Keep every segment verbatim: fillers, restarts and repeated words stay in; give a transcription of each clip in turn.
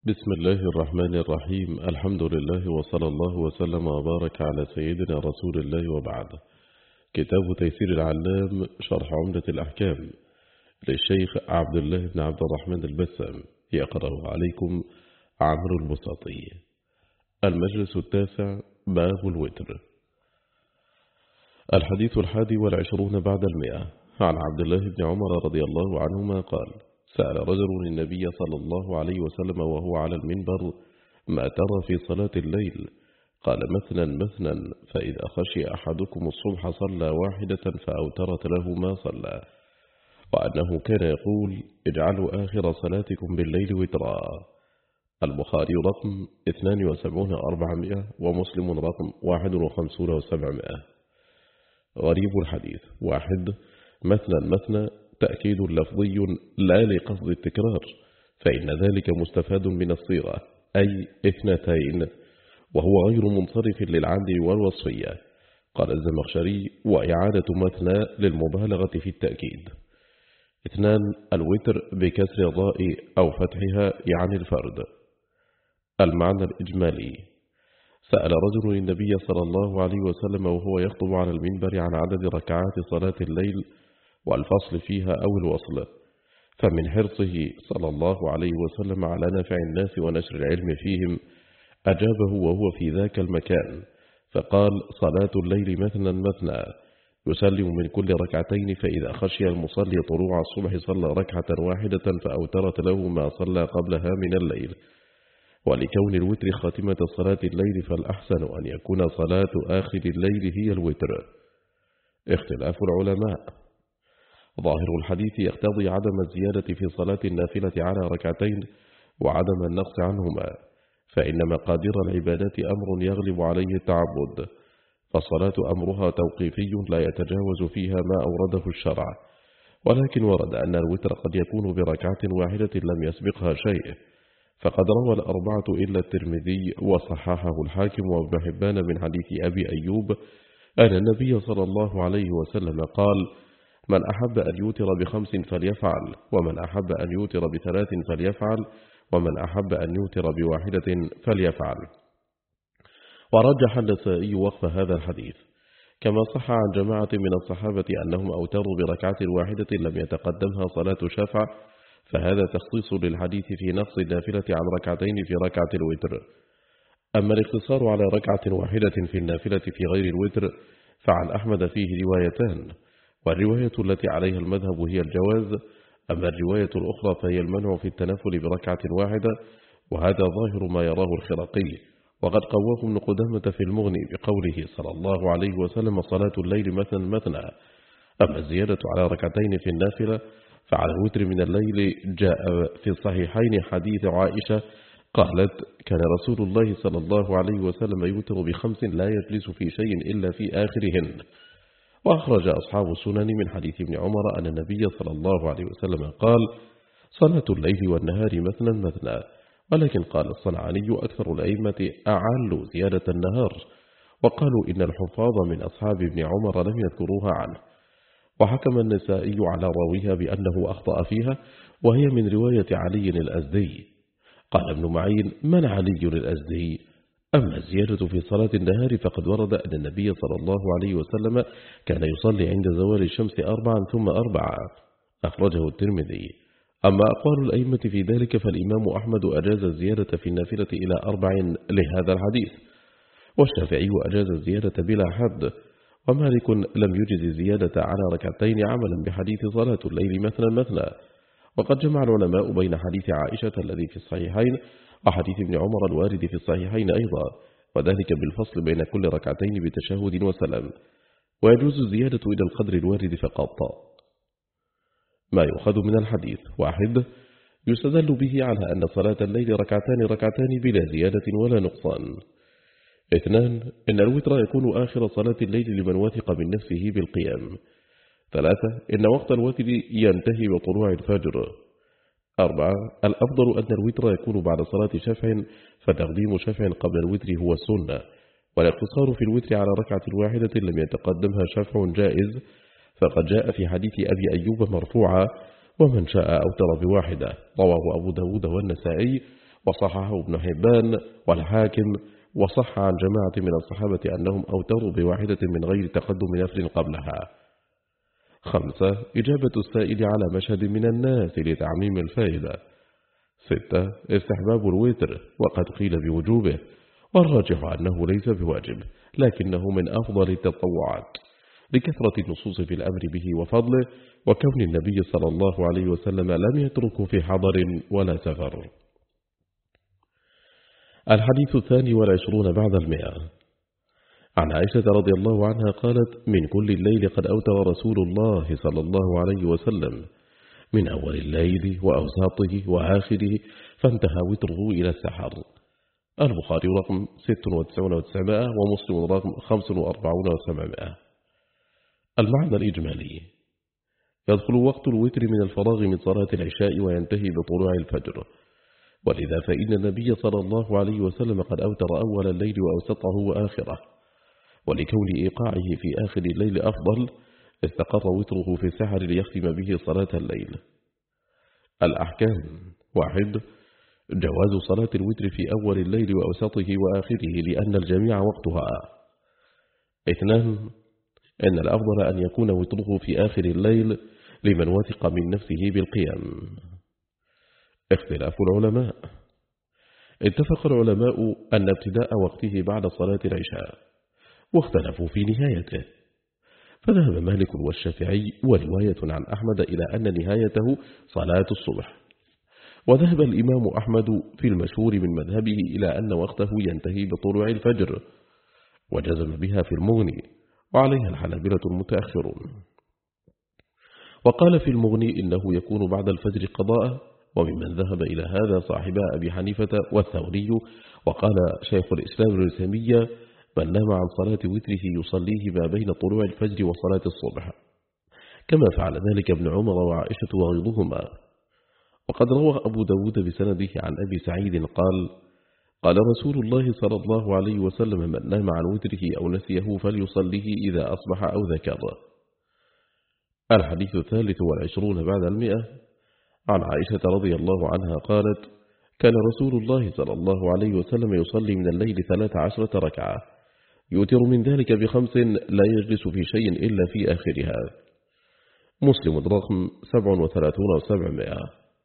بسم الله الرحمن الرحيم. الحمد لله وصلى الله وسلم وبارك على سيدنا رسول الله وبعد. كتاب تيسير العلام شرح عمدة الأحكام للشيخ عبد الله بن عبد الرحمن البسام، يقرأ عليكم عمرو البساطي. المجلس التاسع، باب الوتر. الحديث الحادي والعشرون بعد المئة. عن عبد الله بن عمر رضي الله عنهما قال: سأل رجل النبي صلى الله عليه وسلم وهو على المنبر: ما ترى في صلاة الليل؟ قال: مثنى مثنى، فإذا خشي أحدكم الصبح صلى واحدة فأوترت له ما صلى. وأنه كان يقول: اجعلوا آخر صلاتكم بالليل وترا. البخاري رقم اثنان وسبعون أربعمائة ومسلم رقم واحد وخمسون وسبعمائة. غريب الحديث: واحد، مثنى مثنى تأكيد لفظي لا لقصد التكرار، فإن ذلك مستفاد من الصيغة، أي اثنتين، وهو غير منصرف للعد والوصفية. قال الزمخشري: وإعادة مثنى للمبالغة في التأكيد. اثنان، الوتر بكسر الراء أو فتحها يعني الفرد. المعنى الإجمالي: سأل رجل النبي صلى الله عليه وسلم وهو يخطب على المنبر عن عدد ركعات صلاة الليل والفصل فيها أو الوصل، فمن حرصه صلى الله عليه وسلم على نفع الناس ونشر العلم فيهم أجابه وهو في ذاك المكان فقال: صلاة الليل مثنى مثنى، يسلم من كل ركعتين، فإذا خشي المصلي طلوع الصبح صلى ركعة واحدة فأوترت له ما صلى قبلها من الليل. ولكون الوتر خاتمة صلاة الليل فالأحسن أن يكون صلاة آخر الليل هي الوتر. اختلاف العلماء: ظاهر الحديث يقتضي عدم الزيادة في صلاة النافلة على ركعتين وعدم النقص عنهما، فإن مقادير العبادات أمر يغلب عليه التعبد، فالصلاة أمرها توقيفي لا يتجاوز فيها ما أورده الشرع. ولكن ورد أن الوتر قد يكون بركعة واحدة لم يسبقها شيء، فقد روى الأربعة إلا الترمذي وصححه الحاكم وابن حبان من حديث أبي أيوب أن النبي صلى الله عليه وسلم قال: من أحب أن يوتر بخمس فليفعل، ومن أحب أن يوتر بثلاث فليفعل، ومن أحب أن يوتر بواحدة فليفعل. ورجح النسائي وقف هذا الحديث، كما صح عن جماعة من الصحابة أنهم أوتروا بركعة واحدة لم يتقدمها صلاة شفع، فهذا تخصيص للحديث في نقص النافلة عن ركعتين في ركعة الوتر. أما الاقتصار على ركعة واحدة في النافلة في غير الوتر فعن أحمد فيه روايتان، والرواية التي عليها المذهب هي الجواز، أما الرواية الأخرى فهي المنع في التنفل بركعة واحدة، وهذا ظاهر ما يراه الخرقي، وقد قواه ابن قدامة في المغني بقوله صلى الله عليه وسلم: صلاة الليل مثنى مثنى. أما الزيادة على ركعتين في النافلة فعلى الوتر من الليل جاء في الصحيحين حديث عائشة قالت: كان رسول الله صلى الله عليه وسلم يوتر بخمس لا يجلس في شيء إلا في آخرهن. وأخرج أصحاب السنن من حديث ابن عمر أن النبي صلى الله عليه وسلم قال: صلاة الليل والنهار مثنى مثنى. ولكن قال الصنعاني: أكثر الأئمة أعلوا زيادة النهار، وقالوا إن الحفاظ من أصحاب ابن عمر لم يذكروها عنه. وحكم النسائي على راويها بأنه أخطأ فيها، وهي من رواية علي الأزدي. قال ابن معين: من علي الأزدي؟ أما الزيادة في صلاة النهار فقد ورد أن النبي صلى الله عليه وسلم كان يصلي عند زوال الشمس أربعا ثم أربعا، أخرجه الترمذي. أما أقوال الأئمة في ذلك فالإمام أحمد أجاز الزيادة في النافلة إلى أربع لهذا الحديث، والشافعي أجاز الزيادة بلا حد، ومالك لم يجز الزيادة على ركعتين عملا بحديث صلاة الليل مثنى مثنى. وقد جمع العلماء بين حديث عائشة الذي في الصحيحين وحديث ابن عمر الوارد في الصحيحين أيضا، وذلك بالفصل بين كل ركعتين بتشهد وسلام، ويجوز الزيادة إلى القدر الوارد فقط. ما يؤخذ من الحديث: واحد، يستدل به على أن صلاة الليل ركعتان ركعتان بلا زيادة ولا نقصان. اثنان، إن الوتر يكون آخر صلاة الليل لمن وثق من نفسه بالقيام. ثلاثة، إن وقت الوتر ينتهي بطلوع الفجر. أربعة، الأفضل أن الوتر يكون بعد صلاة شفع، فتقديم شفع قبل الوتر هو السنة، والاقتصار في الوتر على ركعة واحدة لم يتقدمها شفع جائز، فقد جاء في حديث أبي أيوب مرفوعا: ومن شاء أوتر بواحدة، رواه أبو داود والنسائي، وصححه ابن حبان والحاكم، وصح عن جماعة من الصحابة أنهم أوتروا بواحدة من غير تقدم نفل قبلها. خمسة إجابة السائل على مشهد من الناس لتعميم الفائدة. ستة استحباب الوتر، وقد قيل بوجوبه، والراجح أنه ليس بواجب لكنه من أفضل التطوعات لكثرة النصوص في الأمر به وفضله، وكون النبي صلى الله عليه وسلم لم يتركه في حضر ولا سفر. الحديث الثاني والعشرون بعد المئة. عن عائشة رضي الله عنها قالت: من كل الليل قد أوتر رسول الله صلى الله عليه وسلم، من أول الليل وأوساطه وآخره، فانتهى وتره إلى السحر. البخاري رقم ستة وتسعين وتسعمائة، ومسلم رقم خمسة وأربعين وسبعمائة. المعنى الإجمالي: يدخل وقت الوتر من الفراغ من صلاة العشاء وينتهي بطلوع الفجر، ولذا فإن النبي صلى الله عليه وسلم قد أوتر أول الليل وأوسطه وآخره، ولكون إيقاعه في آخر الليل أفضل استقر وتره في السحر ليختم به صلاة الليل. الأحكام: واحد جواز صلاة الوتر في أول الليل وأوسطه وآخره لأن الجميع وقتها. اثنان إن الأفضل أن يكون وتره في آخر الليل لمن وثق من نفسه بالقيام. اختلاف العلماء: اتفق العلماء أن ابتداء وقته بعد صلاة العشاء، واختلفوا في نهايته، فذهب مالك والشافعي ورواية عن أحمد إلى أن نهايته صلاة الصبح، وذهب الإمام أحمد في المشهور من مذهبه إلى أن وقته ينتهي بطلوع الفجر، وجزم بها في المغني، وعليها الحنابلة المتأخرون. وقال في المغني إنه يكون بعد الفجر قضاء، وممن ذهب إلى هذا صاحبا أبي حنيفة والثوري. وقال شيخ الإسلام ابن تيمية: من نام عن صلاة وتره يصليه ما بين طلوع الفجر وصلاة الصبح، كما فعل ذلك ابن عمر وعائشة وغيرهما. وقد روى أبو داود بسنده عن أبي سعيد قال: قال رسول الله صلى الله عليه وسلم: من نام عن وتره أو نسيه فليصليه إذا أصبح أو ذكر. الحديث الثالث والعشرون بعد المئة. عن عائشة رضي الله عنها قالت: كان رسول الله صلى الله عليه وسلم يصلي من الليل ثلاث عشرة ركعة، يؤتر من ذلك بخمس لا يجلس في شيء إلا في آخرها. مسلم رقم سبع وثلاثون وسبعمائة.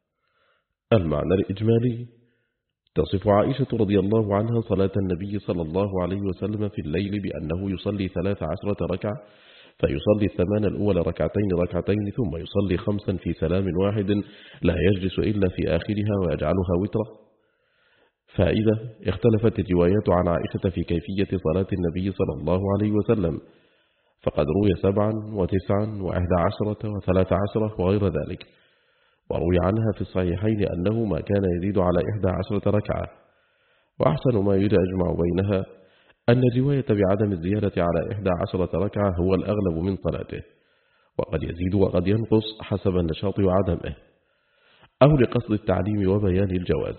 المعنى الإجمالي: تصف عائشة رضي الله عنها صلاة النبي صلى الله عليه وسلم في الليل بأنه يصلي ثلاث عشرة ركعة، فيصلي الثمان الأول ركعتين ركعتين، ثم يصلي خمسا في سلام واحد لا يجلس إلا في آخرها ويجعلها وترة. فائدة: اختلفت الروايات عن عائشة في كيفية صلاة النبي صلى الله عليه وسلم، فقد روي سبعا وتسعا وأحد عشرة وثلاث عشرة وغير ذلك، وروي عنها في الصحيحين أنه ما كان يزيد على إحدى عشرة ركعة. وأحسن ما يجمع بينها أن الرواية بعدم الزيادة على إحدى عشرة ركعة هو الأغلب من صلاته، وقد يزيد وقد ينقص حسب النشاط وعدمه، أو لقصد التعليم وبيان الجواز.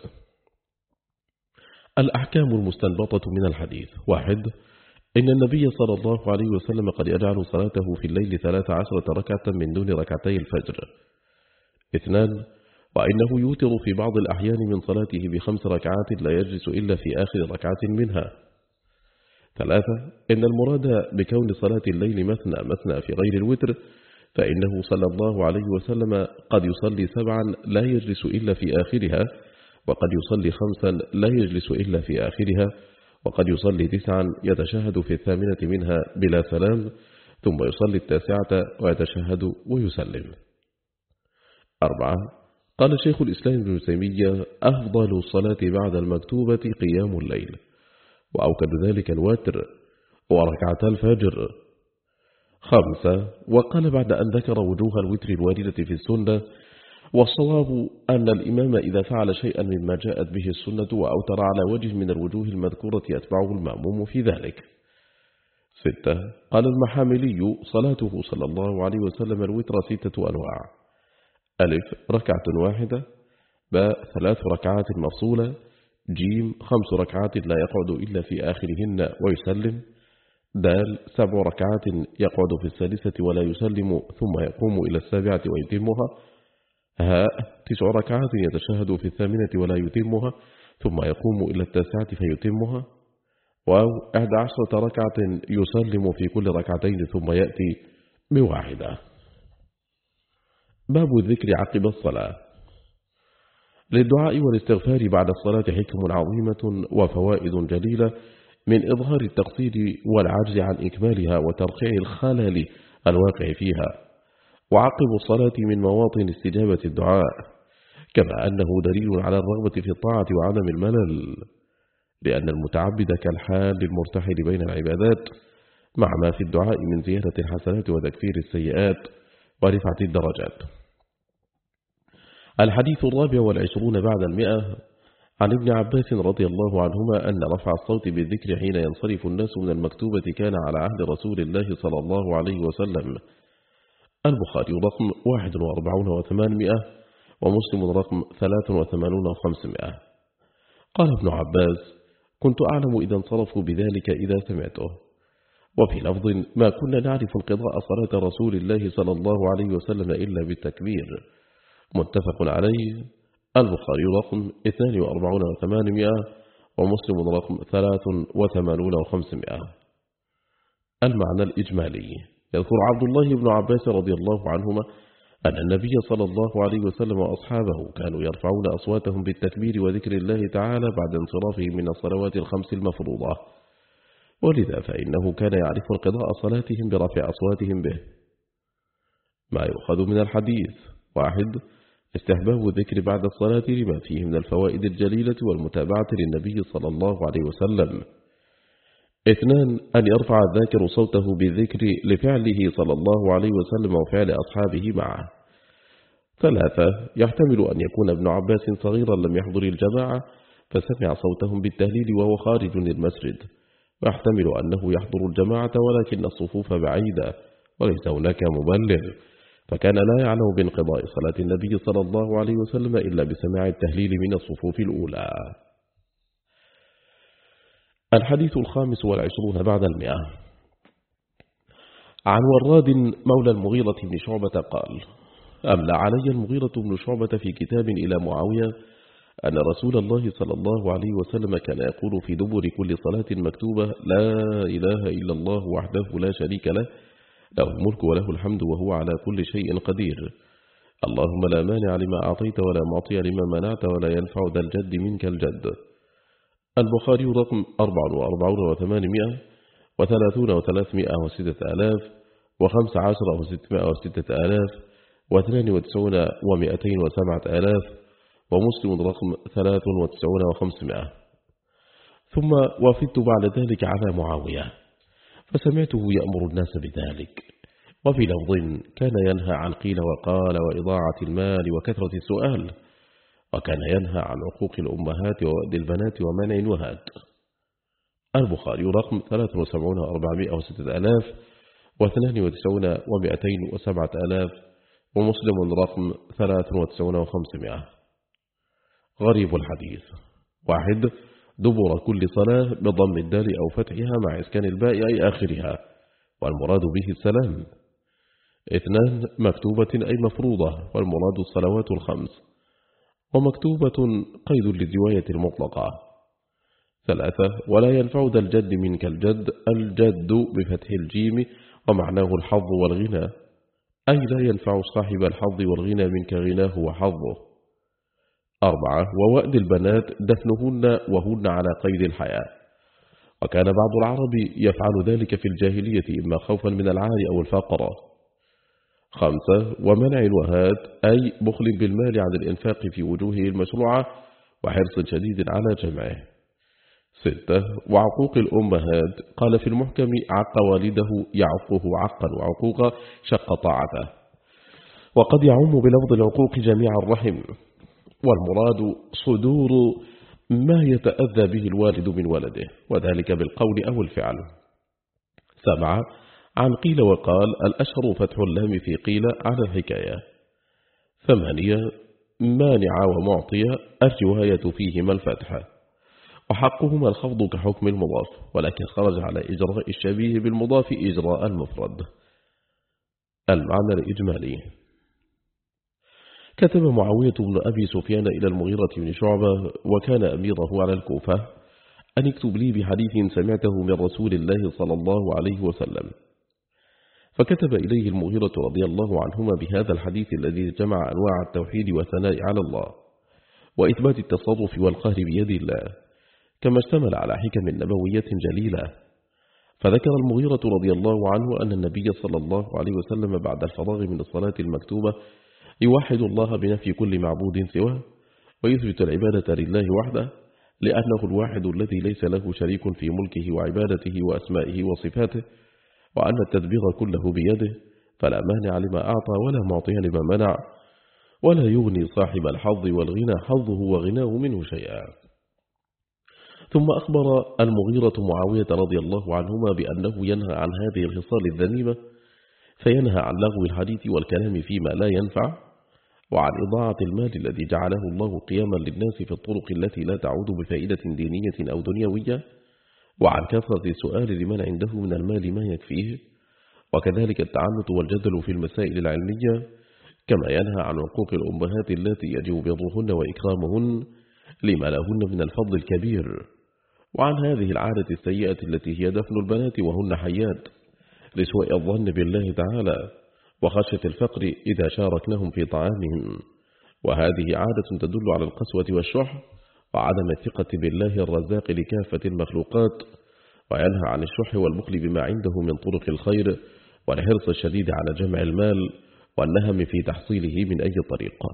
الأحكام المستنبطة من الحديث: واحد إن النبي صلى الله عليه وسلم قد يجعل صلاته في الليل ثلاث عشرة ركعة من دون ركعتي الفجر. اثنان وإنه يوتر في بعض الأحيان من صلاته بخمس ركعات لا يجلس إلا في آخر ركعة منها. ثلاثة إن المراد بكون صلاة الليل مثنى مثنى في غير الوتر، فإنه صلى الله عليه وسلم قد يصلي سبعا لا يجلس إلا في آخرها، وقد يصلي خمسا لا يجلس إلا في آخرها، وقد يصلي تسعا يتشهد في الثامنة منها بلا سلام، ثم يصلي التاسعة ويتشهد ويسلم. أربعة قال شيخ الإسلام ابن تيمية: أفضل الصلاة بعد المكتوبة قيام الليل، وأوكد ذلك الوتر وركعتا الفجر. خمسة وقال بعد أن ذكر وجوه الوتر الواردة في السنة: والصواب أن الإمام إذا فعل شيئا مما جاءت به السنة وأوتر على وجه من الوجوه المذكورة يتبعه المأموم في ذلك. ستة قال المحاملي: صلاته صلى الله عليه وسلم الوتر ستة أنواع: ألف ركعة واحدة، باء ثلاث ركعات مفصولة، جيم خمس ركعات لا يقعد إلا في آخرهن ويسلم، دال سبع ركعات يقعد في الثالثة ولا يسلم ثم يقوم إلى السابعة ويتمها، هاء تسع ركعات يتشهد في الثامنة ولا يتمها ثم يقوم إلى التاسعة فيتمها، أو إحدى عشرة ركعة يسلم في كل ركعتين ثم يأتي بواحدة. باب الذكر عقب الصلاة. للدعاء والاستغفار بعد الصلاة حكم عظيمة وفوائد جليلة، من إظهار التقصير والعجز عن إكمالها وترقيع الخلل الواقع فيها. وعقب الصلاة من مواطن استجابة الدعاء، كما أنه دليل على الرغبة في الطاعة وعدم الملل، لأن المتعبد كالحال المرتحل بين العبادات، مع ما في الدعاء من زيادة الحسنات وتكفير السيئات ورفعة الدرجات. الحديث الرابع والعشرون بعد المئة، عن ابن عباس رضي الله عنهما أن رفع الصوت بالذكر حين ينصرف الناس من المكتوبة كان على عهد رسول الله صلى الله عليه وسلم. البخاري رقم واحد وأربعون وثمانمائة، ومسلم رقم ثلاث وثمانون وخمسمائة. قال ابن عباس: كنت أعلم إذا انصرفوا بذلك إذا سمعته. وفي لفظ: ما كنا نعرف انقضاء صلاة رسول الله صلى الله عليه وسلم إلا بالتكبير. متفق عليه. البخاري رقم اثنان وأربعون وثمانمائة، ومسلم رقم ثلاث وثمانون وخمسمائة. المعنى الإجمالي. يذكر عبد الله بن عباس رضي الله عنهما أن النبي صلى الله عليه وسلم وأصحابه كانوا يرفعون أصواتهم بالتكبير وذكر الله تعالى بعد انصرافهم من الصلوات الخمس المفروضة، ولذا فإنه كان يعرف انقضاء صلاتهم برفع أصواتهم به. ما يؤخذ من الحديث: واحد، استحباب الذكر بعد الصلاة لما فيه من الفوائد الجليلة والمتابعة للنبي صلى الله عليه وسلم. اثنان، أن يرفع الذاكر صوته بالذكر لفعله صلى الله عليه وسلم وفعل أصحابه معه. ثلاثة، يحتمل أن يكون ابن عباس صغيرا لم يحضر الجماعة فسمع صوتهم بالتهليل وهو خارج المسجد، ويحتمل أنه يحضر الجماعة ولكن الصفوف بعيدة وليس هناك مبلغ، فكان لا يعلم بانقضاء صلاة النبي صلى الله عليه وسلم إلا بسماع التهليل من الصفوف الأولى. الحديث الخامس والعشرون بعد المئة، عن وراد مولى المغيرة بن شعبة قال: أملى علي المغيرة بن شعبة في كتاب إلى معاوية أن رسول الله صلى الله عليه وسلم كان يقول في دبر كل صلاة مكتوبة: لا إله إلا الله وحده لا شريك له، له الملك وله الحمد وهو على كل شيء قدير، اللهم لا مانع لما أعطيت ولا معطي لما منعت ولا ينفع ذا الجد منك الجد. البخاري رقم أربع وأربعون وثمانمائة، وثلاثون وثلاثمائة وستة آلاف، وخمس عشر وستمائة وستة آلاف، واثنان وتسعون ومائتين وسبعة آلاف، ومسلم رقم ثلاث وتسعون وخمسمائة. ثم وفدت بعد ذلك على معاوية فسمعته يأمر الناس بذلك، وفي لفظ: كان ينهى عن قيل وقال وإضاعة المال وكثرة السؤال، وكان ينهى عن عقوق الأمهات ووأد البنات ومنع الوهات. البخاري رقم ثلاث وسبعون وأربعمائة وستة آلاف، واثنان وتسعون ومائتين وسبعة آلاف، ومسلم رقم ثلاث وتسعون وخمسمائة. غريب الحديث: واحد، دبر كل صلاة بضم الدال أو فتحها مع إسكان الباء أي آخرها، والمراد به السلام. اثنان، مكتوبة أي مفروضة، والمراد الصلوات الخمس، ومكتوبة قيد للرواية المطلقة. ثلاثة، ولا ينفع ذا الجد منك الجد، الجد بفتح الجيم ومعناه الحظ والغنى، أي لا ينفع صاحب الحظ والغنى منك غناه وحظه. أربعة، ووأد البنات دفنهن وهن على قيد الحياة، وكان بعض العرب يفعل ذلك في الجاهلية إما خوفا من العار أو الفقر. خمسة، ومنع الوهات أي بخل بالمال عن الإنفاق في وجوهه المشروعة وحرص شديد على جمعه. ستة، وعقوق الأمهات، قال في المحكم: عق والده يعقه عقا وعقوقا شق طاعته، وقد يعم بلفظ العقوق جميع الرحم، والمراد صدور ما يتأذى به الوالد من ولده، وذلك بالقول أو الفعل. سبعة، عن قيل وقال، الأشهر فتح اللام في قيل على الحكاية. ثمانية، مانع ومعطية الرواية فيهما الفتح، وحقهما الخفض كحكم المضاف، ولكن خرج على إجراء الشبيه بالمضاف إجراء المفرد. المعنى الإجمالي: كتب معاوية بن أبي سفيان إلى المغيرة بن شعبة وكان أميره على الكوفة أن اكتب لي بحديث سمعته من رسول الله صلى الله عليه وسلم. فكتب إليه المغيرة رضي الله عنهما بهذا الحديث الذي جمع أنواع التوحيد والثناء على الله وإثبات التصرف والقهر بيد الله، كما اشتمل على حكم نبوية جليلة. فذكر المغيرة رضي الله عنه أن النبي صلى الله عليه وسلم بعد الفراغ من الصلاة المكتوبة يوحد الله بنفي كل معبود سواه ويثبت العبادة لله وحده، لأنه الواحد الذي ليس له شريك في ملكه وعبادته وأسمائه وصفاته، وأن التدبير كله بيده، فلا مانع لما أعطى ولا معطي لما منع، ولا يغني صاحب الحظ والغنى حظه وغناه منه شيئا. ثم أخبر المغيرة معاوية رضي الله عنهما بأنه ينهى عن هذه الخصال الذميمة، فينهى عن لغو الحديث والكلام فيما لا ينفع، وعن إضاعة المال الذي جعله الله قياما للناس في الطرق التي لا تعود بفائدة دينية أو دنيوية، وعن كثرة السؤال لمن عنده من المال ما يكفيه، وكذلك التعنت والجدل في المسائل العلمية، كما ينهى عن عقوق الأمهات التي يجب برهن وإكرامهن لما لهن من الفضل الكبير، وعن هذه العادة السيئة التي هي دفن البنات وهن حيات لسوء الظن بالله تعالى وخشية الفقر إذا شاركنهم في طعامهم، وهذه عادة تدل على القسوة والشح وعدم الثقة بالله الرزاق لكافة المخلوقات، وينهى عن الشح والبخل بما عنده من طرق الخير والحرص الشديد على جمع المال والنهم في تحصيله من أي طريقة.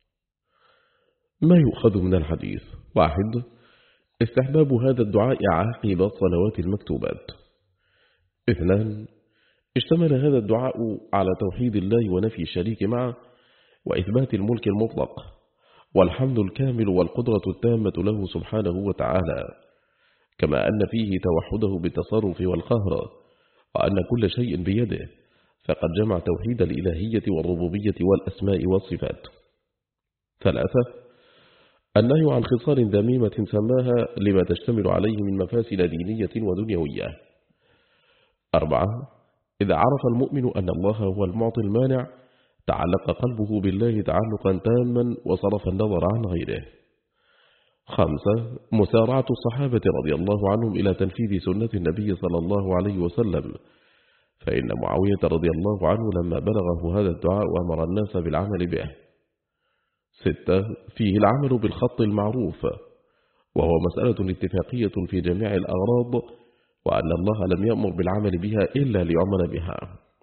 ما يؤخذ من الحديث: واحد، استحباب هذا الدعاء عقب الصلوات المكتوبات. اثنان، اشتمل هذا الدعاء على توحيد الله ونفي الشريك معه وإثبات الملك المطلق والحمد الكامل والقدرة التامة له سبحانه وتعالى، كما أن فيه توحده بالتصرف والقهر، وأن كل شيء بيده، فقد جمع توحيد الإلهية والربوبية والأسماء والصفات. ثلاثة، النهي عن خصال ذميمة سماها لما تشتمل عليه من مفاسد دينية ودنيوية. أربعة، إذا عرف المؤمن أن الله هو المعطي المانع تعلق قلبه بالله تعلقا تاما وصرف النظر عن غيره. خمسة، مسارعة الصحابة رضي الله عنهم إلى تنفيذ سنة النبي صلى الله عليه وسلم، فإن معاوية رضي الله عنه لما بلغه هذا الدعاء وأمر الناس بالعمل به. ستة، فيه العمل بالخط المعروف، وهو مسألة اتفاقية في جميع الأغراض، وأن الله لم يأمر بالعمل بها إلا ليعمل بها.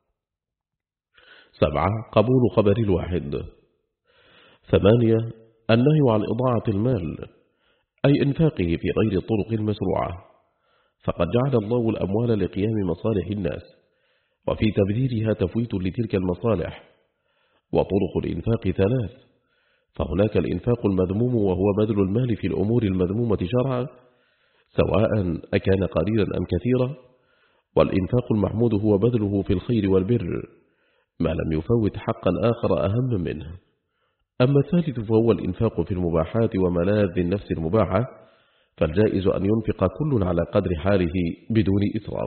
سبعة، قبول خبر الواحد. ثمانية، النهي عن إضاعة المال، أي إنفاقه في غير الطرق المشروعة، فقد جعل الله الأموال لقيام مصالح الناس، وفي تبذيرها تفويت لتلك المصالح. وطرق الإنفاق ثلاث، فهناك الإنفاق المذموم وهو بذل المال في الأمور المذمومة شرعا سواء أكان قليلا أم كثيرا، والإنفاق المحمود هو بذله في الخير والبر ما لم يفوت حقا آخر أهم منه. أما الثالث فهو الإنفاق في المباحات وملاذ النفس المباحة، فالجائز أن ينفق كل على قدر حاله بدون إسراف.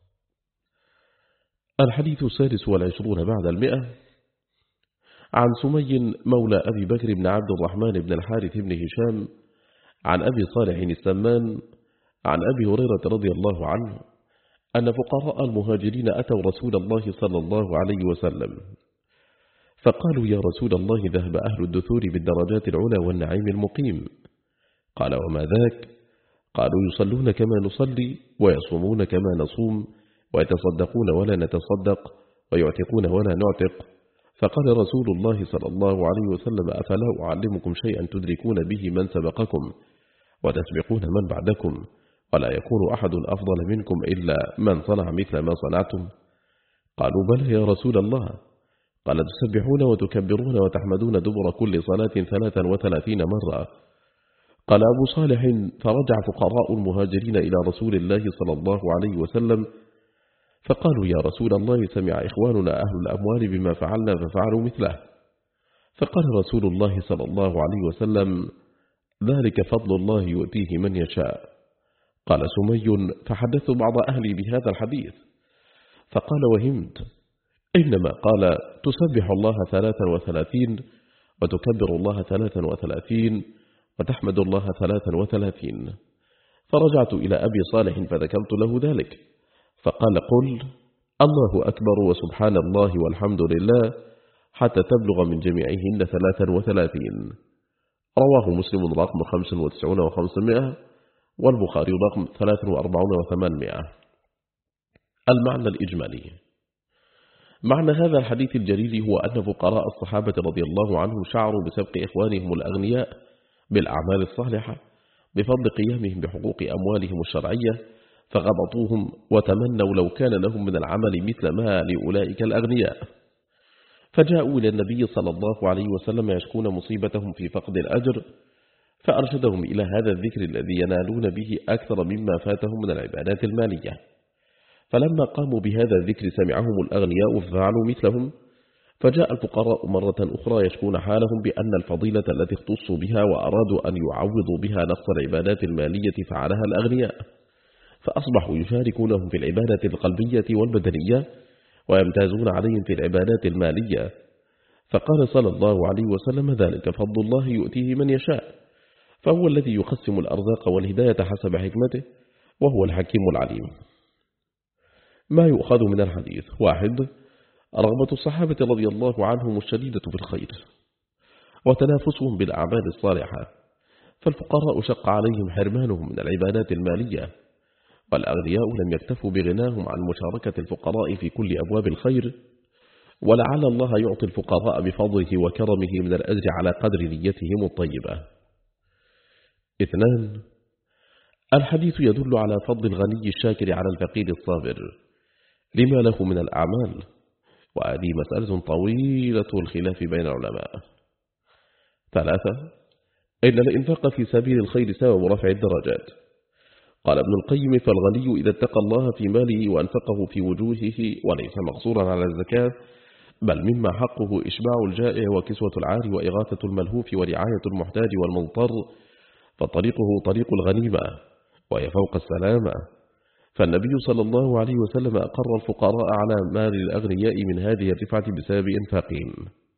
الحديث السادس والعشرون بعد المئة، عن سمي مولى أبي بكر بن عبد الرحمن بن الحارث بن هشام عن أبي صالح السمان عن أبي هريرة رضي الله عنه أن فقراء المهاجرين أتوا رسول الله صلى الله عليه وسلم فقالوا: يا رسول الله، ذهب أهل الدثور بالدرجات العلى والنعيم المقيم. قال: وما ذاك؟ قالوا: يصلون كما نصلي، ويصومون كما نصوم، ويتصدقون ولا نتصدق، ويعتقون ولا نعتق. فقال رسول الله صلى الله عليه وسلم: أفلا أعلمكم شيئا تدركون به من سبقكم وتسبقون من بعدكم، ولا يكون أحد أفضل منكم إلا من صنع مثل ما صنعتم؟ قالوا: بلى يا رسول الله. قال: تسبحون وتكبرون وتحمدون دبر كل صلاة ثلاثا وثلاثين مرة. قال أبو صالح: فرجع فقراء المهاجرين إلى رسول الله صلى الله عليه وسلم فقالوا: يا رسول الله، سمع إخواننا أهل الأموال بما فعلنا ففعلوا مثله. فقال رسول الله صلى الله عليه وسلم: ذلك فضل الله يؤتيه من يشاء. قال سمي: فحدثت بعض أهلي بهذا الحديث، فقال: وهمت، إنما قال: تسبح الله ثلاثا وثلاثين وتكبر الله ثلاثا وثلاثين وتحمد الله ثلاثا وثلاثين. فرجعت إلى أبي صالح فذكرت له ذلك، فقال قل الله أكبر وسبحان الله والحمد لله حتى تبلغ من جميعهن ثلاثا وثلاثين. رواه مسلم رقم خمس وتسعون وخمسمائة والبخاري رقم ثلاث وأربعون وثمانمائة. المعنى الإجمالي: معنى هذا الحديث الجليل هو أن فقراء الصحابة رضي الله عنهم شعروا بسبق إخوانهم الأغنياء بالأعمال الصالحة بفضل قيامهم بحقوق أموالهم الشرعية، فغبطوهم وتمنوا لو كان لهم من العمل مثل ما لأولئك الأغنياء، فجاءوا إلى النبي صلى الله عليه وسلم يشكون مصيبتهم في فقد الأجر، فأرشدهم إلى هذا الذكر الذي ينالون به أكثر مما فاتهم من العبادات المالية. فلما قاموا بهذا الذكر سمعهم الأغنياء ففعلوا مثلهم، فجاء الفقراء مرة أخرى يشكون حالهم بأن الفضيلة التي اختصوا بها وأرادوا أن يعوضوا بها نقص العبادات المالية فعلها الأغنياء، فأصبحوا يشاركونهم في العبادة القلبية والبدنية ويمتازون عليهم في العبادات المالية. فقال صلى الله عليه وسلم ذلك فضل الله يؤتيه من يشاء، فهو الذي يقسم الأرزاق والهداية حسب حكمته، وهو الحكيم العليم. ما يؤخذ من الحديث: واحد، رغبة الصحابة رضي الله عنهم الشديدة في الخير وتنافسهم بالأعمال الصالحة، فالفقراء شق عليهم حرمانهم من العبادات المالية، والأغنياء لم يكتفوا بغناهم عن مشاركة الفقراء في كل أبواب الخير، ولعل الله يعطي الفقراء بفضله وكرمه من الأجر على قدر نيتهم الطيبة. اثنان، الحديث يدل على فضل الغني الشاكر على الفقير الصابر لما له من الأعمال، وهذه مسألة طويلة الخلاف بين العلماء. ثلاثة، إن الإنفاق في سبيل الخير سبب رفع الدرجات. قال ابن القيم: فالغني إذا اتقى الله في ماله وأنفقه في وجوهه وليس مقصورا على الزكاة، بل مما حقه إشباع الجائع وكسوة العار وإغاثة الملهوف ورعاية المحتاج والمضطر، فطريقه طريق الغنيمة وهي فوق السلامة. فالنبي صلى الله عليه وسلم أقر الفقراء على مال الأغنياء من هذه الرفعة بسبب إنفاقهم.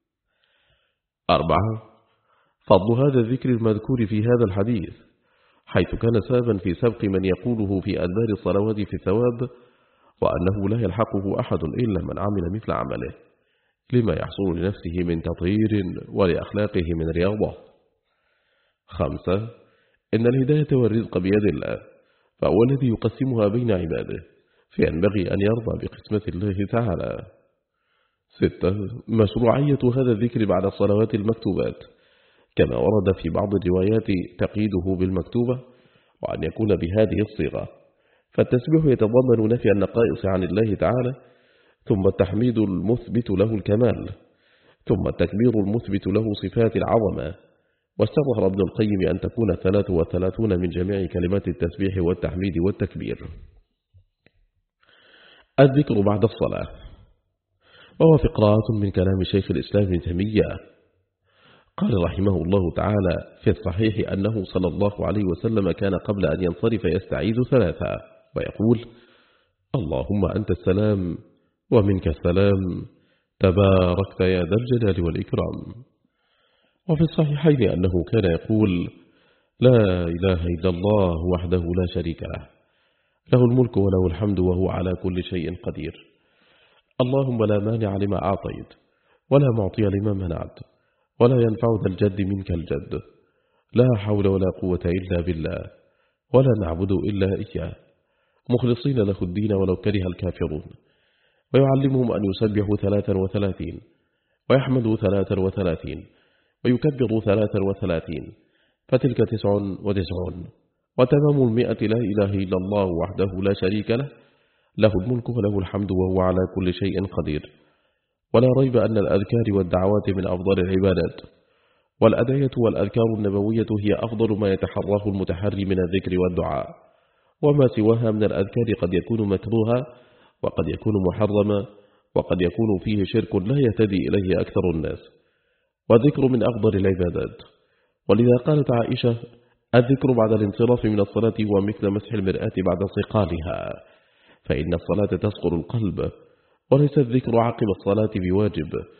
أربعة، فضل هذا الذكر المذكور في هذا الحديث، حيث كان سببا في سبق من يقوله في أدبار الصلوات في الثواب، وأنه لا يلحقه أحد إلا من عمل مثل عمله، لما يحصل لنفسه من تطهير ولأخلاقه من رياضة. خمسة، إن الهداية والرزق بيد الله، فهو الذي يقسمها بين عباده، فينبغي أن يرضى بقسمة الله تعالى. ستة، مشروعية هذا الذكر بعد الصلوات المكتوبات، كما ورد في بعض الروايات تقييده بالمكتوبة، وأن يكون بهذه الصيغة، فالتسبيح يتضمن نفي النقائص عن الله تعالى، ثم التحميد المثبت له الكمال، ثم التكبير المثبت له صفات العظمة. واستظهر ابن القيم أن تكون ثلاث وثلاثون من جميع كلمات التسبيح والتحميد والتكبير. الذكر بعد الصلاة، وهو فقرات من كلام شيخ الإسلام ابن تيمية. قال رحمه الله تعالى في الصحيح أنه صلى الله عليه وسلم كان قبل أن ينصرف يستعيذ ثلاثة ويقول: اللهم أنت السلام ومنك السلام، تباركت يا ذا الجلال والإكرام. وفي الصحيحين أنه كان يقول: لا إله إلا الله وحده لا شريك له، له الملك وله الحمد وهو على كل شيء قدير، اللهم لا مانع لما أعطيت ولا معطي لما منعت ولا ينفع ذا الجد منك الجد، لا حول ولا قوة إلا بالله، ولا نعبد إلا إياه، مخلصين له الدين ولو كره الكافرون. ويعلمهم أن يسبحوا ثلاثا وثلاثين، ويحمدوا ثلاثا وثلاثين، ويكبروا ثلاثا وثلاثين، فتلك تسع وتسعون، وتمام المئة لا إله إلا الله وحده لا شريك له، له الملك وله الحمد وهو على كل شيء قدير. ولا ريب أن الأذكار والدعوات من أفضل العبادات، والأدعية والأذكار النبوية هي أفضل ما يتحراه المتحري من الذكر والدعاء، وما سواها من الأذكار قد يكون مكروها، وقد يكون محرما، وقد يكون فيه شرك لا يهتدي إليه أكثر الناس. والذكر من أفضل العبادات، ولذا قالت عائشة: الذكر بعد الانصراف من الصلاة هو مثل مسح المرآة بعد صقالها، فإن الصلاة تسقل القلب، وليس الذكر عقب الصلاة بواجب،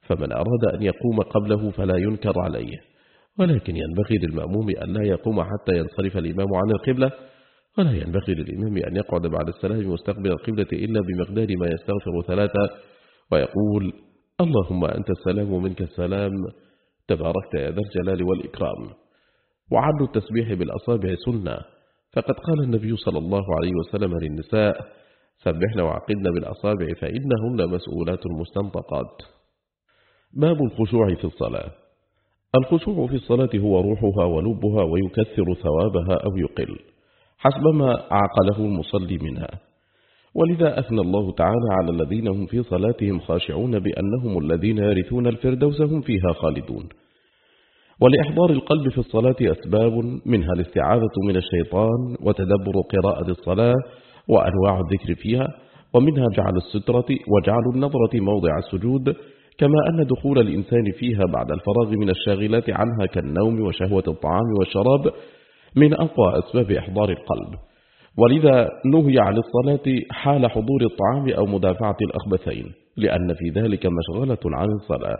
فمن أراد أن يقوم قبله فلا ينكر عليه، ولكن ينبغي للمأموم أن لا يقوم حتى ينصرف الإمام عن القبلة، ولا ينبغي للإمام أن يقعد بعد السلام مستقبل القبلة إلا بمقدار ما يستغفر ثلاثة ويقول: اللهم أنت السلام ومنك السلام تباركت يا ذا الجلال والإكرام. وعد التسبيح بالأصابع سنة، فقد قال النبي صلى الله عليه وسلم للنساء: سبحن وعقدن بالأصابع فإنهن مسؤولات مستنطقات. باب الخشوع في الصلاة. الخشوع في الصلاة هو روحها ولبها، ويكثر ثوابها أو يقل حسبما عقله المصلي منها. ولذا أثنى الله تعالى على الذين هم في صلاتهم خاشعون بأنهم الذين يرثون الفردوس هم فيها خالدون. ولإحضار القلب في الصلاة أسباب، منها الاستعاذة من الشيطان وتدبر قراءة الصلاة وأنواع الذكر فيها، ومنها جعل السترة وجعل النظرة موضع السجود، كما أن دخول الإنسان فيها بعد الفراغ من الشاغلات عنها كالنوم وشهوة الطعام والشراب من أقوى أسباب إحضار القلب. ولذا نهي عن الصلاة حال حضور الطعام أو مدافعة الأخبثين، لأن في ذلك مشغلة عن الصلاة.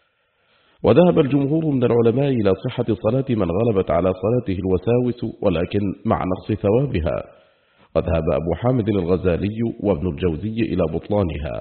وذهب الجمهور من العلماء إلى صحة صلاة من غلبت على صلاته الوساوس، ولكن مع نقص ثوابها. وذهب أبو حامد الغزالي وابن الجوزي إلى بطلانها.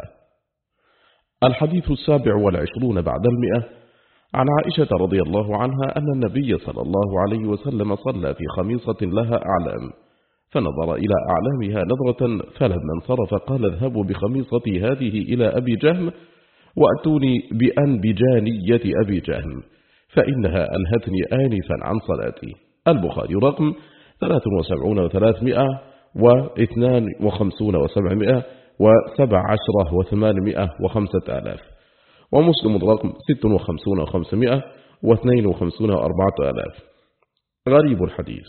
الحديث السابع والعشرون بعد المئة، عن عائشة رضي الله عنها أن النبي صلى الله عليه وسلم صلى في خميصة لها أعلام، فنظر إلى أعلامها نظرة، فلما انصرف قال: اذهبوا بخميصتي هذه إلى أبي جهم وأتوني بأنبجانية أبي جهم، فإنها ألهتني آنفا عن صلاتي. البخاري رقم ثلاث وسبعون وثلاثمائة واثنان وخمسون وسبعمائة وسبع عشرة وثمانمائة وخمسة آلاف، ومسلم رقم ست وخمسون وخمسمائة واثنين وخمسون وأربعة آلاف. غريب الحديث.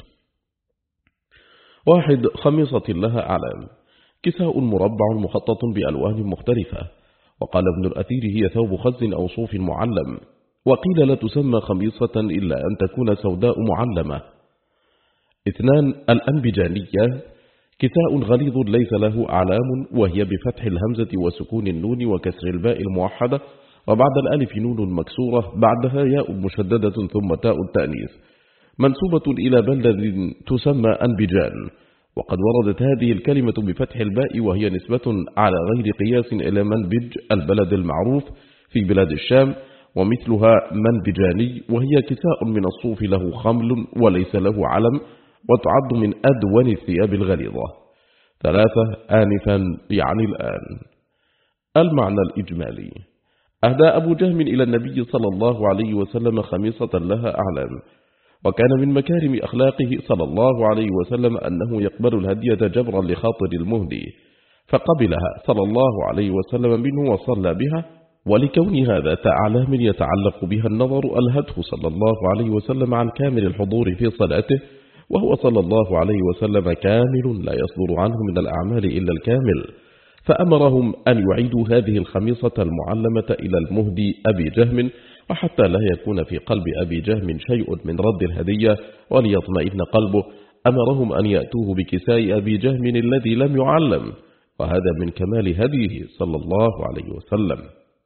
واحد، خميصة لها أعلام، كساء مربع مخطط بألوان مختلفة. وقال ابن الأثير: هي ثوب خز أو صوف معلم. وقيل: لا تسمى خميصة إلا أن تكون سوداء معلمة. اثنان، الأنبجانية، كساء غليظ ليس له أعلام، وهي بفتح الهمزة وسكون النون وكسر الباء الموحدة، وبعد الألف نون مكسورة، بعدها ياء مشددة ثم تاء التأنيث، منسوبة إلى بلد تسمى أنبجان. وقد وردت هذه الكلمة بفتح الباء، وهي نسبة على غير قياس إلى منبج البلد المعروف في بلاد الشام، ومثلها منبجاني، وهي كساء من الصوف له خمل وليس له علم، وتعد من أدون الثياب الغليظة. ثلاثة، آنفا يعني الآن. المعنى الإجمالي: أهدى أبو جهم إلى النبي صلى الله عليه وسلم خميصة لها أعلام، وكان من مكارم أخلاقه صلى الله عليه وسلم أنه يقبل الهدية جبرا لخاطر المهدي، فقبلها صلى الله عليه وسلم منه وصلى بها. ولكون هذا أعلام يتعلق بها النظر ألهته صلى الله عليه وسلم عن كامل الحضور في صلاته، وهو صلى الله عليه وسلم كامل لا يصدر عنه من الأعمال إلا الكامل، فأمرهم أن يعيدوا هذه الخميصة المعلمة إلى المهدي أبي جهم، وحتى لا يكون في قلب أبي جهم شيء من رد الهدية وليطمئن قلبه، أمرهم أن يأتوه بكساء أبي جهم الذي لم يعلم، وهذا من كمال هديه صلى الله عليه وسلم.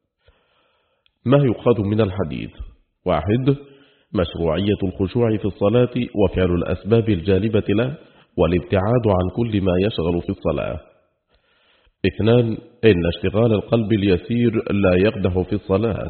ما يؤخذ من الحديث: واحد، مشروعية الخشوع في الصلاة وفعل الأسباب الجالبة له، والابتعاد عن كل ما يشغل في الصلاة. اثنان، إن اشتغال القلب اليسير لا يقدح في الصلاة.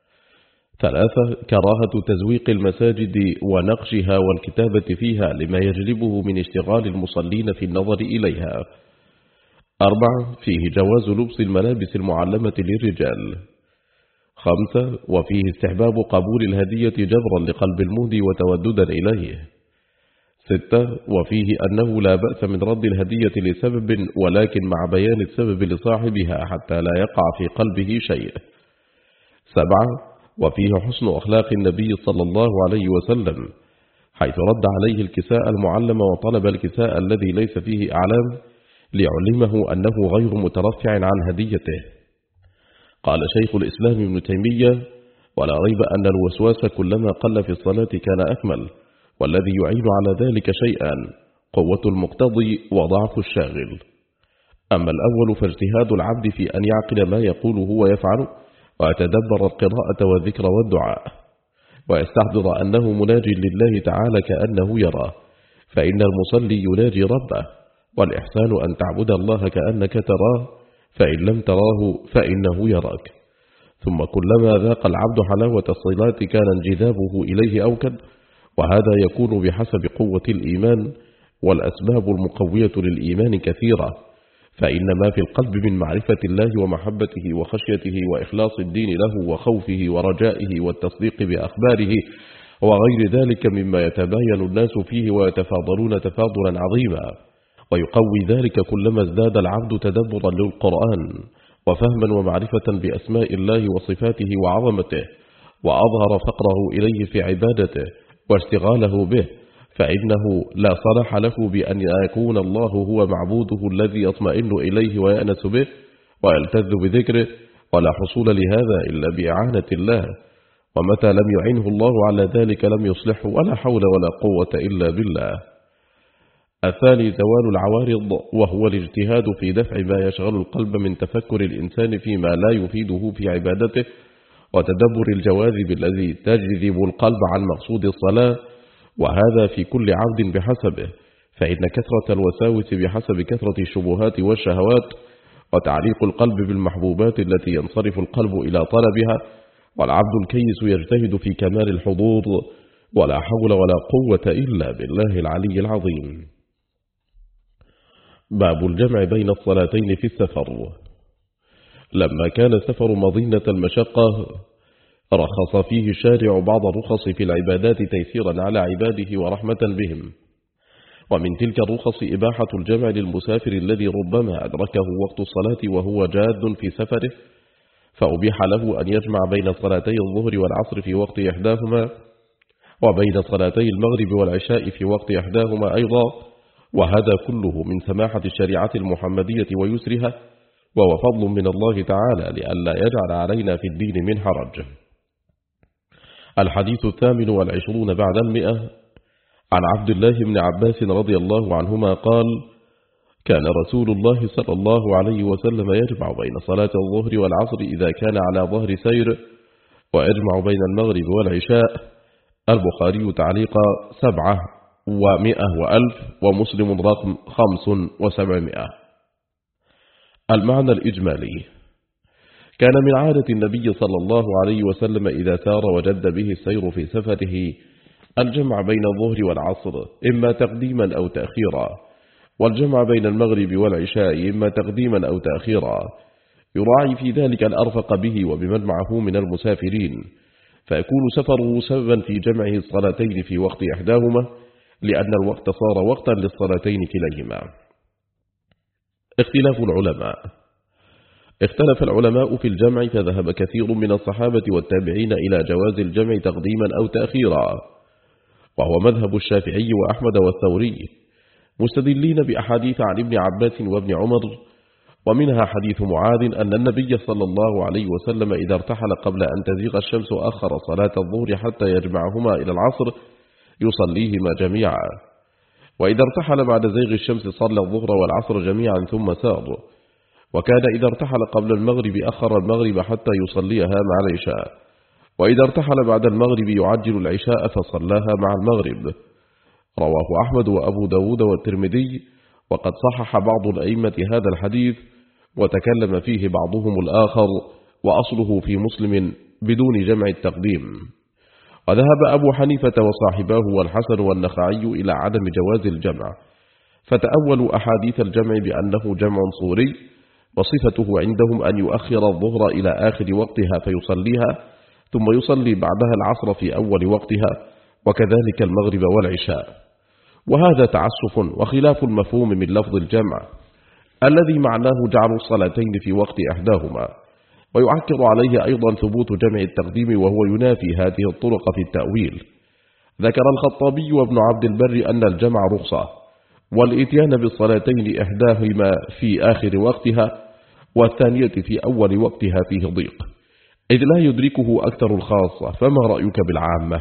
ثلاثة، كراهة تزويق المساجد ونقشها والكتابة فيها لما يجلبه من اشتغال المصلين في النظر إليها. أربعة، فيه جواز لبس الملابس المعلمة للرجال. خمسة، وفيه استحباب قبول الهدية جبرا لقلب المهدي وتوددا إليه. ستة، وفيه أنه لا بأس من رد الهدية لسبب، ولكن مع بيان السبب لصاحبها حتى لا يقع في قلبه شيء. سبعة، وفيه حسن أخلاق النبي صلى الله عليه وسلم، حيث رد عليه الكساء المعلم وطلب الكساء الذي ليس فيه أعلام ليعلمه أنه غير مترفع عن هديته. قال شيخ الإسلام ابن تيمية: ولا ريب أن الوسواس كلما قل في الصلاة كان أكمل، والذي يعين على ذلك شيئان: قوة المقتضي وضعف الشاغل. أما الأول فاجتهاد العبد في أن يعقل ما يقوله ويفعله، ويتدبر القراءة والذكر والدعاء، ويستحضر أنه مناج لله تعالى كأنه يراه، فإن المصلي يناجي ربه، والإحسان أن تعبد الله كأنك تراه، فإن لم تراه فإنه يراك. ثم كلما ذاق العبد حلاوة الصلاة كان انجذابه إليه أوكد، وهذا يكون بحسب قوة الإيمان، والأسباب المقوية للإيمان كثيرة، فإن ما في القلب من معرفة الله ومحبته وخشيته وإخلاص الدين له وخوفه ورجائه والتصديق بأخباره وغير ذلك مما يتباين الناس فيه ويتفاضلون تفاضلا عظيما، ويقوي ذلك كلما ازداد العبد تدبرا للقرآن وفهما ومعرفة بأسماء الله وصفاته وعظمته، وأظهر فقره إليه في عبادته واشتغاله به، فإنه لا صلاح له بأن يكون الله هو معبوده الذي يطمئن إليه ويأنس به ويلتذ بذكره، ولا حصول لهذا إلا بإعانة الله، ومتى لم يعنه الله على ذلك لم يصلحه، ولا حول ولا قوة إلا بالله. الثاني زوال العوارض، وهو الاجتهاد في دفع ما يشغل القلب من تفكر الإنسان فيما لا يفيده في عبادته، وتدبر الجواذب الذي تجذب القلب عن مقصود الصلاة، وهذا في كل عبد بحسبه، فإن كثرة الوساوس بحسب كثرة الشبهات والشهوات، وتعليق القلب بالمحبوبات التي ينصرف القلب إلى طلبها، والعبد الكيس يجتهد في كمال الحضور، ولا حول ولا قوة إلا بالله العلي العظيم. باب الجمع بين الصلاتين في السفر. لما كان السفر مظنة المشقة رخص فيه الشارع بعض الرخص في العبادات تيسيرا على عباده ورحمة بهم، ومن تلك الرخص إباحة الجمع للمسافر الذي ربما أدركه وقت الصلاة وهو جاد في سفره، فأبيح له أن يجمع بين صلاتي الظهر والعصر في وقت إحداهما، وبين صلاتي المغرب والعشاء في وقت إحداهما أيضا، وهذا كله من سماحة الشريعة المحمدية ويسرها، وهو فضل من الله تعالى لئلا يجعل علينا في الدين من حرج. الحديث الثامن والعشرون بعد المئة، عن عبد الله بن عباس رضي الله عنهما قال: كان رسول الله صلى الله عليه وسلم يجمع بين صلاة الظهر والعصر إذا كان على ظهر سير، ويجمع بين المغرب والعشاء. البخاري تعليق سبعة ومئة وألف، ومسلم رقم خمس وسبعمائة. المعنى الإجمالي: كان من عادة النبي صلى الله عليه وسلم إذا سار وجد به السير في سفره الجمع بين الظهر والعصر إما تقديما أو تأخيرا، والجمع بين المغرب والعشاء إما تقديما أو تأخيرا، يراعي في ذلك الأرفق به وبمن معه من المسافرين، فيكون سفره سببا في جمعه الصلاتين في وقت إحداهما، لأن الوقت صار وقتا للصلاتين كليهما. اختلاف العلماء. اختلف العلماء في الجمع، فذهب كثير من الصحابة والتابعين إلى جواز الجمع تقديما أو تأخيرا، وهو مذهب الشافعي وأحمد والثوري، مستدلين بأحاديث عن ابن عباس وابن عمر، ومنها حديث معاذ أن النبي صلى الله عليه وسلم إذا ارتحل قبل أن تزيغ الشمس أخر صلاة الظهر حتى يجمعهما إلى العصر يصليهما جميعا، وإذا ارتحل بعد زيغ الشمس صلى الظهر والعصر جميعا ثم سار، وكان إذا ارتحل قبل المغرب أخر المغرب حتى يصليها مع العشاء، وإذا ارتحل بعد المغرب يعجل العشاء فصلاها مع المغرب. رواه أحمد وأبو داود والترمذي، وقد صحح بعض الأئمة هذا الحديث وتكلم فيه بعضهم الآخر، وأصله في مسلم بدون جمع التقديم. وذهب أبو حنيفة وصاحباه والحسن والنخعي إلى عدم جواز الجمع، فتأولوا أحاديث الجمع بأنه جمع صوري، وصفته عندهم أن يؤخر الظهر إلى آخر وقتها فيصليها، ثم يصلي بعدها العصر في أول وقتها، وكذلك المغرب والعشاء. وهذا تعسف وخلاف المفهوم من لفظ الجمع الذي معناه جعل الصلاتين في وقت إحداهما، ويعكر عليه أيضا ثبوت جمع التقديم، وهو ينافي هذه الطرق في التأويل. ذكر الخطابي وابن عبد البر أن الجمع رخصة، والإتيان بالصلاتين إحداهما في آخر وقتها والثانية في أول وقتها فيه ضيق، إذ لا يدركه أكثر الخاصة. فما رأيك بالعامة؟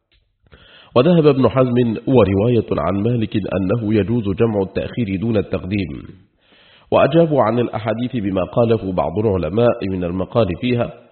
وذهب ابن حزم ورواية عن مالك أنه يجوز جمع التأخير دون التقديم، وأجابوا عن الأحاديث بما قاله بعض العلماء من المقال فيها،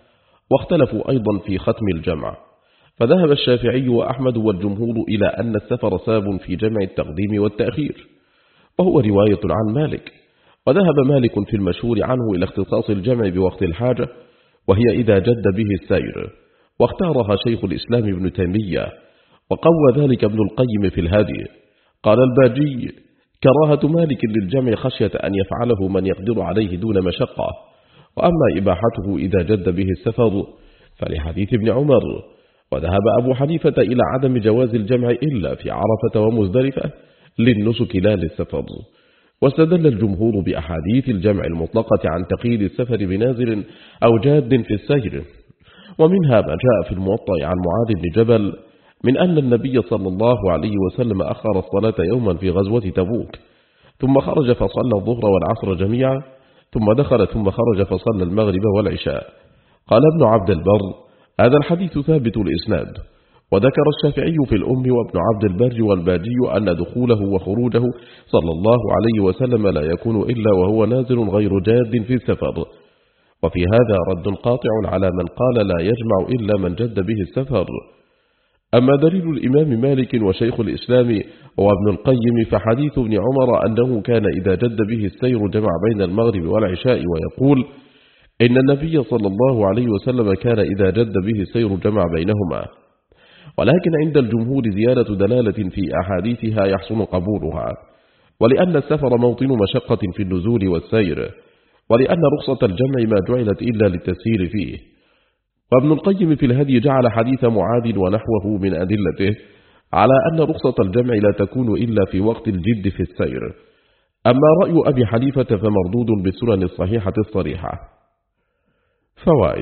واختلفوا أيضا في ختم الجمع، فذهب الشافعي وأحمد والجمهور إلى أن السفر ساب في جمع التقديم والتأخير، وهو رواية عن مالك. وذهب مالك في المشهور عنه إلى اختصاص الجمع بوقت الحاجة، وهي إذا جد به السير، واختارها شيخ الإسلام ابن تيمية، وقوى ذلك ابن القيم في الهادي. قال الباجي: كراهة مالك للجمع خشية أن يفعله من يقدر عليه دون مشقة، وأما إباحته إذا جد به السفر فلحديث ابن عمر. وذهب أبو حنيفة إلى عدم جواز الجمع إلا في عرفة ومزدلفة للنسك لا للسفر، واستدل الجمهور بأحاديث الجمع المطلقة عن تقييد السفر بنازل أو جاد في السير، ومنها ما جاء في الموطأ عن معاذ بن جبل من أن النبي صلى الله عليه وسلم أخر الصلاة يوما في غزوة تبوك، ثم خرج فصلى الظهر والعصر جميعا، ثم دخل ثم خرج فصلى المغرب والعشاء. قال ابن عبد البر: هذا الحديث ثابت الإسناد. وذكر الشافعي في الأم وابن عبد البر والباجي أن دخوله وخروجه صلى الله عليه وسلم لا يكون إلا وهو نازل غير جاد في السفر. وفي هذا رد قاطع على من قال لا يجمع إلا من جد به السفر. أما دليل الإمام مالك وشيخ الإسلام وابن القيم فحديث ابن عمر أنه كان إذا جد به السير جمع بين المغرب والعشاء، ويقول إن النبي صلى الله عليه وسلم كان إذا جد به السير جمع بينهما. ولكن عند الجمهور زيادة دلالة في أحاديثها يحسن قبولها، ولأن السفر موطن مشقة في النزول والسير، ولأن رخصة الجمع ما جعلت إلا للتسهيل فيه. وابن القيم في الهدي جعل حديث معاذ ونحوه من أدلته على أن رخصة الجمع لا تكون إلا في وقت الجد في السير. أما رأي أبي حنيفة فمردود بالسنن الصحيحة الصريحة. فوائد: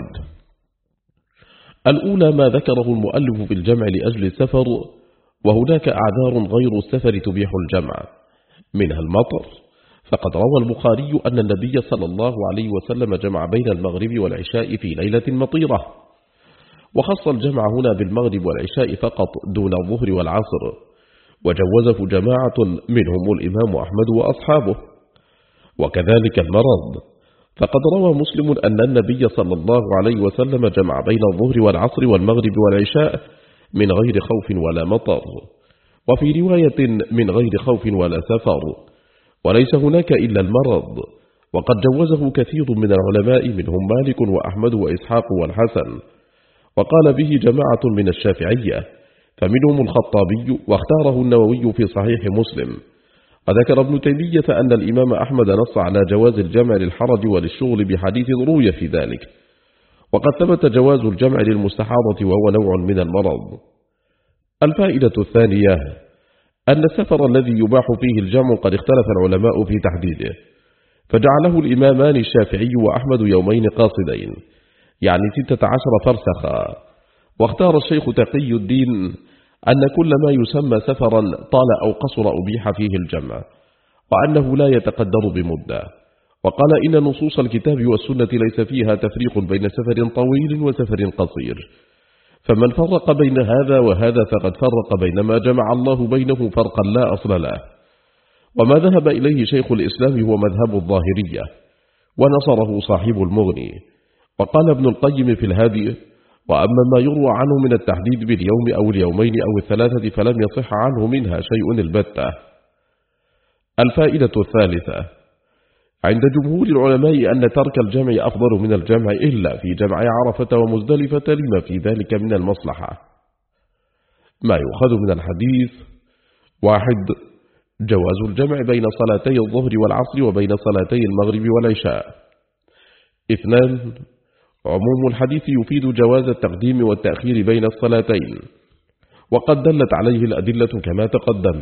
الأولى ما ذكره المؤلف في الجمع لأجل السفر، وهناك أعذار غير السفر تبيح الجمع، منها المطر، فقد روى البخاري أن النبي صلى الله عليه وسلم جمع بين المغرب والعشاء في ليلة مطيرة، وخص الجمع هنا بالمغرب والعشاء فقط دون الظهر والعصر، وجوزه جماعة منهم الإمام أحمد وأصحابه. وكذلك المرض، فقد روى مسلم أن النبي صلى الله عليه وسلم جمع بين الظهر والعصر والمغرب والعشاء من غير خوف ولا مطر، وفي رواية من غير خوف ولا سفر، وليس هناك إلا المرض. وقد جوزه كثير من العلماء منهم مالك وأحمد وإسحاق والحسن، وقال به جماعة من الشافعية، فمنهم الخطابي، واختاره النووي في صحيح مسلم. وذكر ابن تيمية أن الإمام أحمد نص على جواز الجمع للحرج وللشغل بحديث روي في ذلك، وقد ثبت جواز الجمع للمستحاضة وهو نوع من المرض. الفائدة الثانية أن السفر الذي يباح فيه الجمع قد اختلف العلماء في تحديده، فجعله الإمامان الشافعي وأحمد يومين قاصدين، يعني ستة عشر فرسخا. واختار الشيخ تقي الدين أن كل ما يسمى سفرا طال أو قصر أبيح فيه الجمع، وأنه لا يتقدر بمدة. وقال إن نصوص الكتاب والسنة ليس فيها تفريق بين سفر طويل وسفر قصير، فمن فرق بين هذا وهذا فقد فرق بين ما جمع الله بينه فرقا لا أصل له. وما ذهب إليه شيخ الإسلام هو مذهب الظاهرية، ونصره صاحب المغني. وقال ابن القيم في الهادي: وأما ما يروى عنه من التحديد باليوم أو اليومين أو الثلاثة فلم يصح عنه منها شيء البتة. الفائدة الثالثة: عند جمهور العلماء أن ترك الجمع أفضل من الجمع إلا في جمع عرفة ومزدلفة لما في ذلك من المصلحة. ما يؤخذ من الحديث: واحد، جواز الجمع بين صلاتي الظهر والعصر وبين صلاتي المغرب والعشاء. اثنان، عموم الحديث يفيد جواز التقديم والتأخير بين الصلاتين، وقد دلت عليه الأدلة كما تقدم.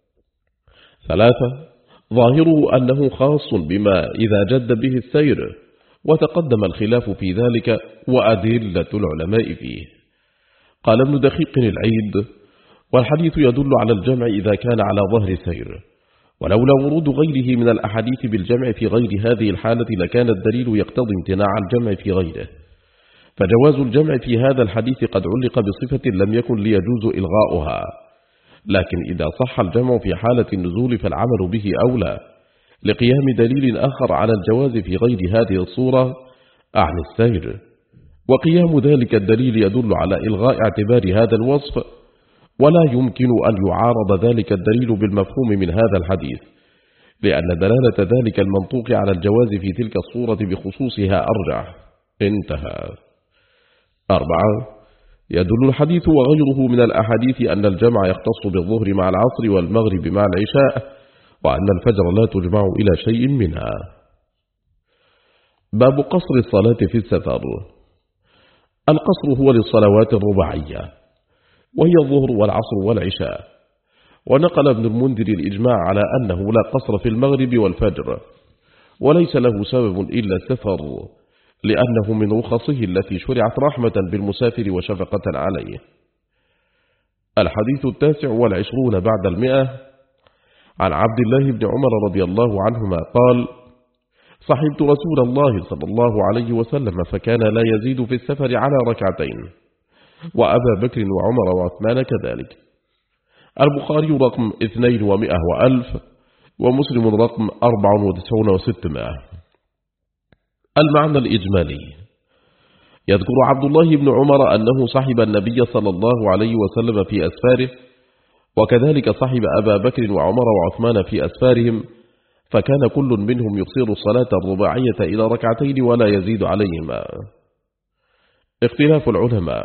ثلاثة، ظاهره أنه خاص بما إذا جد به السير، وتقدم الخلاف في ذلك وأدلة العلماء فيه. قال ابن دقيق العيد: والحديث يدل على الجمع إذا كان على ظهر سير، ولولا ورود غيره من الأحاديث بالجمع في غير هذه الحالة لكان الدليل يقتضي امتناع الجمع في غيره، فجواز الجمع في هذا الحديث قد علق بصفة لم يكن ليجوز إلغاؤها. لكن إذا صح الجمع في حالة النزول فالعمل به أولى، لقيام دليل آخر على الجواز في غير هذه الصورة عن السير. وقيام ذلك الدليل يدل على إلغاء اعتبار هذا الوصف، ولا يمكن أن يعارض ذلك الدليل بالمفهوم من هذا الحديث، لأن دلالة ذلك المنطوق على الجواز في تلك الصورة بخصوصها أرجح. انتهى. أربعة. يدل الحديث وغيره من الأحاديث أن الجمع يختص بالظهر مع العصر والمغرب مع العشاء، وأن الفجر لا تجمع إلى شيء منها. باب قصر الصلاة في السفر. القصر هو للصلوات الرباعية، وهي الظهر والعصر والعشاء. ونقل ابن المنذر الإجماع على أنه لا قصر في المغرب والفجر، وليس له سبب إلا السفر، لأنه من رخصه التي شرعت رحمة بالمسافر وشفقة عليه. الحديث التاسع والعشرون بعد المئة. عن عبد الله بن عمر رضي الله عنهما قال: صحبت رسول الله صلى الله عليه وسلم فكان لا يزيد في السفر على ركعتين، وأبا بكر وعمر وعثمان كذلك. البخاري رقم اثنين ومئة وألف، ومسلم رقم أربع وتسعون وستمائة. المعنى الإجمالي: يذكر عبد الله بن عمر أنه صحب النبي صلى الله عليه وسلم في أسفاره، وكذلك صحب أبا بكر وعمر وعثمان في أسفارهم، فكان كل منهم يقصر الصلاة الرباعية إلى ركعتين ولا يزيد عليهما. اختلاف العلماء.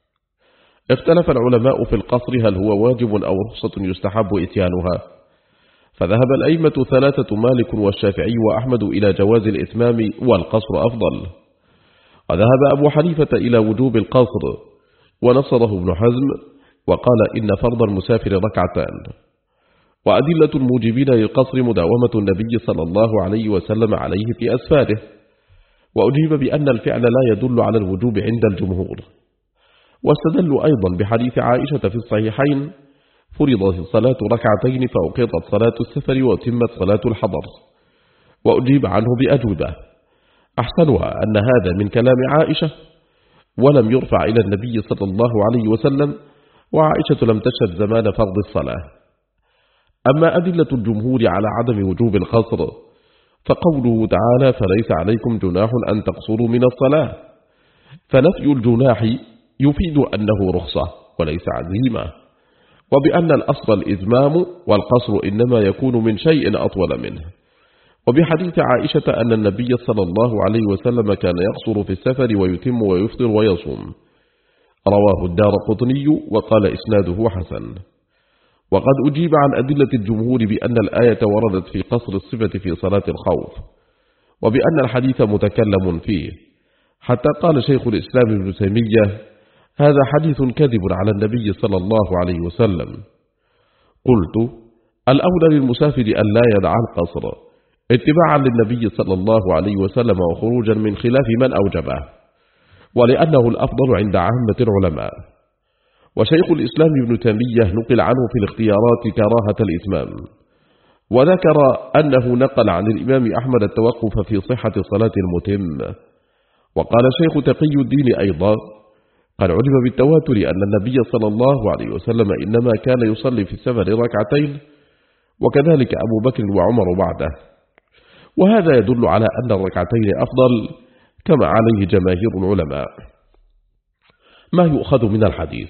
اختلف العلماء في القصر هل هو واجب أو رخصة يستحب إتيانها، فذهب الأئمة ثلاثة مالك والشافعي وأحمد إلى جواز الإتمام والقصر أفضل، وذهب أبو حنيفة إلى وجوب القصر، ونصره ابن حزم وقال إن فرض المسافر ركعتان. وأدلة الموجبين للقصر مداومة النبي صلى الله عليه وسلم عليه في أسفاره، وأجيب بأن الفعل لا يدل على الوجوب عند الجمهور. واستدلوا أيضا بحديث عائشة في الصحيحين: فرضت الصلاة ركعتين فأقرت صلاة السفر وتمت صلاة الحضر. وأجيب عنه بأجوبة، أحسنها أن هذا من كلام عائشة، ولم يرفع إلى النبي صلى الله عليه وسلم، وعائشة لم تشهد زمان فرض الصلاة. أما أدلة الجمهور على عدم وجوب القصر، فقوله تعالى: فليس عليكم جناح أن تقصروا من الصلاة، فنفي الجناح يفيد أنه رخصة وليس عزيمة، وبأن الأصل الإتمام والقصر إنما يكون من شيء أطول منه. وبحديث عائشة أن النبي صلى الله عليه وسلم كان يقصر في السفر ويتم ويفطر ويصوم. رواه الدارقطني وقال إسناده حسن. وقد أجيب عن أدلة الجمهور بأن الآية وردت في قصر الصفة في صلاة الخوف، وبأن الحديث متكلم فيه، حتى قال شيخ الإسلام ابن تيمية: هذا حديث كذب على النبي صلى الله عليه وسلم. قلت: الأولى للمسافر أن لا يدع القصر اتباعا للنبي صلى الله عليه وسلم وخروجا من خلاف من أوجبه، ولأنه الأفضل عند عامة العلماء. وشيخ الإسلام ابن تيمية نقل عنه في الاختيارات كراهة الإتمام، وذكر أنه نقل عن الإمام أحمد التوقف في صحة صلاة المتم. وقال شيخ تقي الدين أيضا: قد علم بالتواتر أن النبي صلى الله عليه وسلم إنما كان يصلي في السفر ركعتين، وكذلك أبو بكر وعمر بعده، وهذا يدل على أن الركعتين أفضل كما عليه جماهير العلماء. ما يؤخذ من الحديث: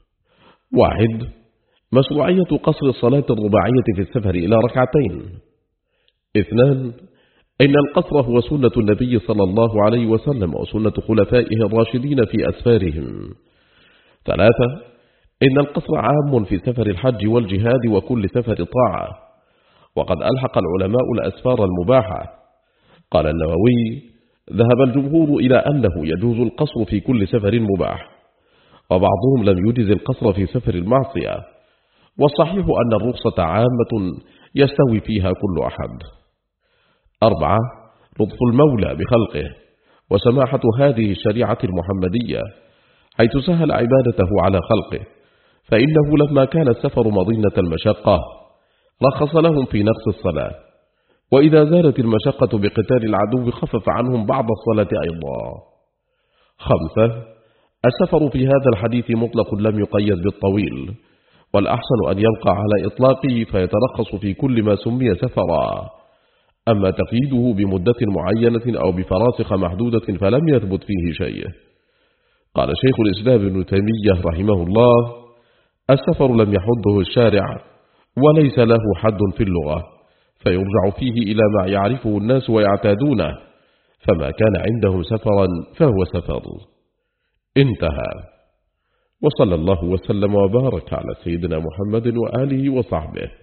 واحد، مشروعية قصر الصلاة الرباعية في السفر إلى ركعتين. اثنان، إن القصر هو سنة النبي صلى الله عليه وسلم وسنة خلفائه الراشدين في أسفارهم. ثلاثة، إن القصر عام في سفر الحج والجهاد وكل سفر طاعة، وقد ألحق العلماء الأسفار المباحة. قال النووي: ذهب الجمهور إلى أنه يجوز القصر في كل سفر مباح، وبعضهم لم يجز القصر في سفر المعصية، والصحيح أن الرخصة عامة يستوي فيها كل أحد. أربعة، لطف المولى بخلقه وسماحة هذه الشريعة المحمدية، حيث سهل عبادته على خلقه، فإنه لما كان السفر مظنة المشقة رخص لهم في نقص الصلاة، وإذا زالت المشقة بقتال العدو خفف عنهم بعض الصلاة أيضا. خمسة، السفر في هذا الحديث مطلق لم يقيد بالطويل، والأحسن أن يبقى على إطلاقه فيترخص في كل ما سمي سفرا. أما تقييده بمدة معينة أو بفراسخ محدودة فلم يثبت فيه شيء. قال شيخ الإسلام ابن تيمية رحمه الله: السفر لم يحده الشارع وليس له حد في اللغة، فيرجع فيه إلى ما يعرفه الناس ويعتادونه، فما كان عندهم سفرا فهو سفر. انتهى. وصلى الله وسلم وبارك على سيدنا محمد وآله وصحبه.